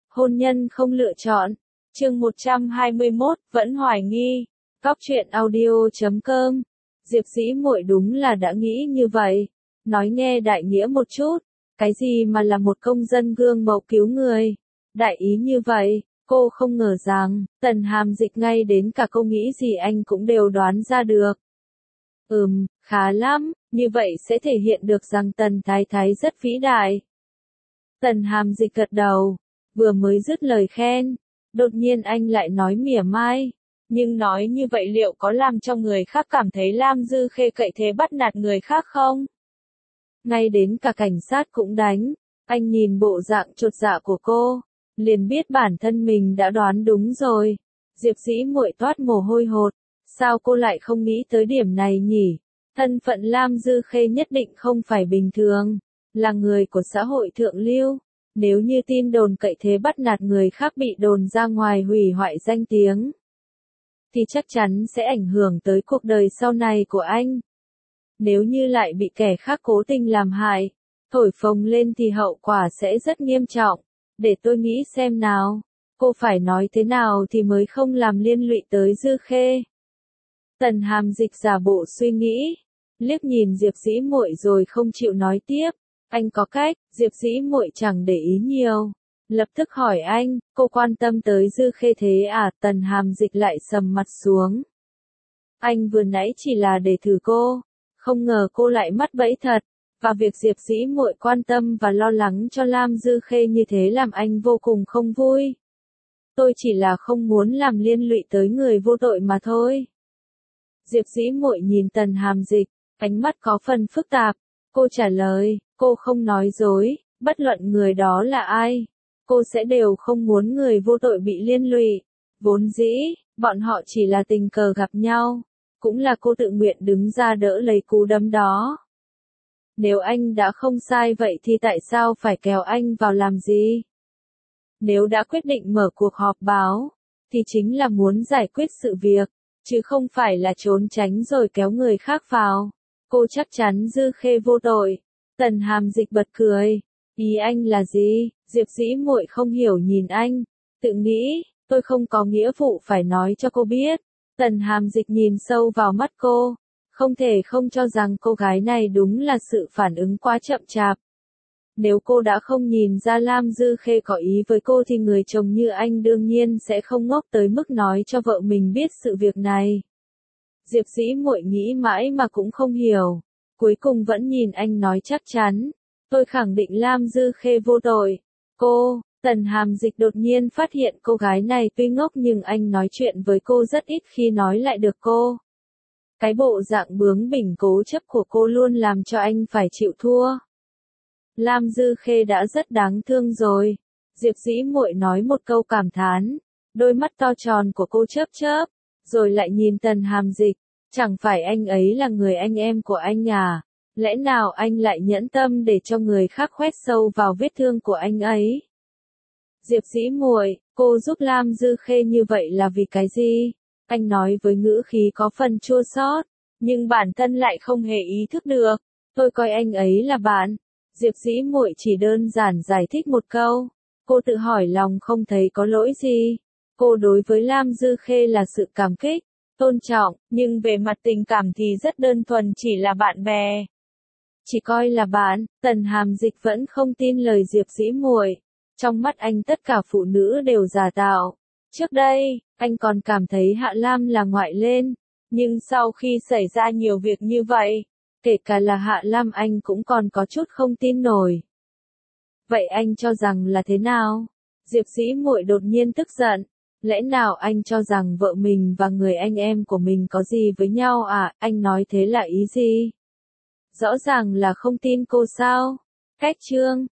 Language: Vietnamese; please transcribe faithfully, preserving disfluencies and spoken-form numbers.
hôn nhân không lựa chọn. Chương một trăm hai mươi mốt, vẫn hoài nghi. Góc truyện audio chấm com. Diệp Dĩ Muội đúng là đã nghĩ như vậy. Nói nghe đại nghĩa một chút, cái gì mà là một công dân gương mẫu cứu người. Đại ý như vậy, cô không ngờ rằng, Tần Hàm Dịch ngay đến cả câu nghĩ gì anh cũng đều đoán ra được. Ừm, khá lắm, như vậy sẽ thể hiện được rằng Tần Thái Thái rất vĩ đại. Tần Hàm Dịch gật đầu, vừa mới dứt lời khen, đột nhiên anh lại nói mỉa mai. Nhưng nói như vậy liệu có làm cho người khác cảm thấy Lam Dư Khê cậy thế bắt nạt người khác không? Ngay đến cả cảnh sát cũng đánh, anh nhìn bộ dạng chột dạ của cô, liền biết bản thân mình đã đoán đúng rồi. Diệp Dĩ Muội toát mồ hôi hột, sao cô lại không nghĩ tới điểm này nhỉ? Thân phận Lam Dư Khê nhất định không phải bình thường, là người của xã hội thượng lưu. Nếu như tin đồn cậy thế bắt nạt người khác bị đồn ra ngoài hủy hoại danh tiếng, thì chắc chắn sẽ ảnh hưởng tới cuộc đời sau này của anh. Nếu như lại bị kẻ khác cố tình làm hại, thổi phồng lên thì hậu quả sẽ rất nghiêm trọng. Để tôi nghĩ xem nào, cô phải nói thế nào thì mới không làm liên lụy tới Dư Khê. Tần Hàm Dịch giả bộ suy nghĩ, liếc nhìn Diệp Dĩ Muội rồi không chịu nói tiếp. Anh có cách. Diệp Dĩ Muội chẳng để ý nhiều, lập tức hỏi anh, cô quan tâm tới Dư Khê thế à? Tần Hàm Dịch lại sầm mặt xuống. Anh vừa nãy chỉ là để thử cô, không ngờ cô lại mắc bẫy thật, và việc Diệp Dĩ Muội quan tâm và lo lắng cho Lam Dư Khê như thế làm anh vô cùng không vui. Tôi chỉ là không muốn làm liên lụy tới người vô tội mà thôi. Diệp Dĩ Muội nhìn Tần Hàm Dịch, ánh mắt có phần phức tạp. Cô trả lời, cô không nói dối, bất luận người đó là ai, cô sẽ đều không muốn người vô tội bị liên lụy. Vốn dĩ, bọn họ chỉ là tình cờ gặp nhau, cũng là cô tự nguyện đứng ra đỡ lấy cú đấm đó. Nếu anh đã không sai vậy thì tại sao phải kéo anh vào làm gì? Nếu đã quyết định mở cuộc họp báo, thì chính là muốn giải quyết sự việc, chứ không phải là trốn tránh rồi kéo người khác vào. Cô chắc chắn Dư Khê vô tội. Tần Hàm Dịch bật cười. Ý anh là gì? Diệp Dĩ Muội không hiểu nhìn anh, tự nghĩ, tôi không có nghĩa vụ phải nói cho cô biết. Tần Hàm Dịch nhìn sâu vào mắt cô, không thể không cho rằng cô gái này đúng là sự phản ứng quá chậm chạp. Nếu cô đã không nhìn ra Lam Dư Khê có ý với cô thì người chồng như anh đương nhiên sẽ không ngốc tới mức nói cho vợ mình biết sự việc này. Diệp Dĩ Muội nghĩ mãi mà cũng không hiểu, cuối cùng vẫn nhìn anh nói chắc chắn, tôi khẳng định Lam Dư Khê vô tội. Cô, Tần Hàm Dịch đột nhiên phát hiện cô gái này tuy ngốc nhưng anh nói chuyện với cô rất ít khi nói lại được cô. Cái bộ dạng bướng bỉnh cố chấp của cô luôn làm cho anh phải chịu thua. Lam Dư Khê đã rất đáng thương rồi. Diệp Dĩ Muội nói một câu cảm thán, đôi mắt to tròn của cô chớp chớp, rồi lại nhìn Tần Hàm Dịch, chẳng phải anh ấy là người anh em của anh à? Lẽ nào anh lại nhẫn tâm để cho người khác khoét sâu vào vết thương của anh ấy? Diệp Dĩ Muội, cô giúp Lam Dư Khê như vậy là vì cái gì? Anh nói với ngữ khí có phần chua xót, nhưng bản thân lại không hề ý thức được. Tôi coi anh ấy là bạn. Diệp Dĩ Muội chỉ đơn giản giải thích một câu. Cô tự hỏi lòng không thấy có lỗi gì. Cô đối với Lam Dư Khê là sự cảm kích, tôn trọng, nhưng về mặt tình cảm thì rất đơn thuần chỉ là bạn bè. Chỉ coi là bạn. Tần Hàm Dịch vẫn không tin lời Diệp Dĩ Muội. Trong mắt anh tất cả phụ nữ đều giả tạo. Trước đây, anh còn cảm thấy Hạ Lam là ngoại lên, nhưng sau khi xảy ra nhiều việc như vậy, kể cả là Hạ Lam anh cũng còn có chút không tin nổi. Vậy anh cho rằng là thế nào? Diệp Dĩ Muội đột nhiên tức giận. Lẽ nào anh cho rằng vợ mình và người anh em của mình có gì với nhau à? Anh nói thế là ý gì? Rõ ràng là không tin cô sao? Cách chương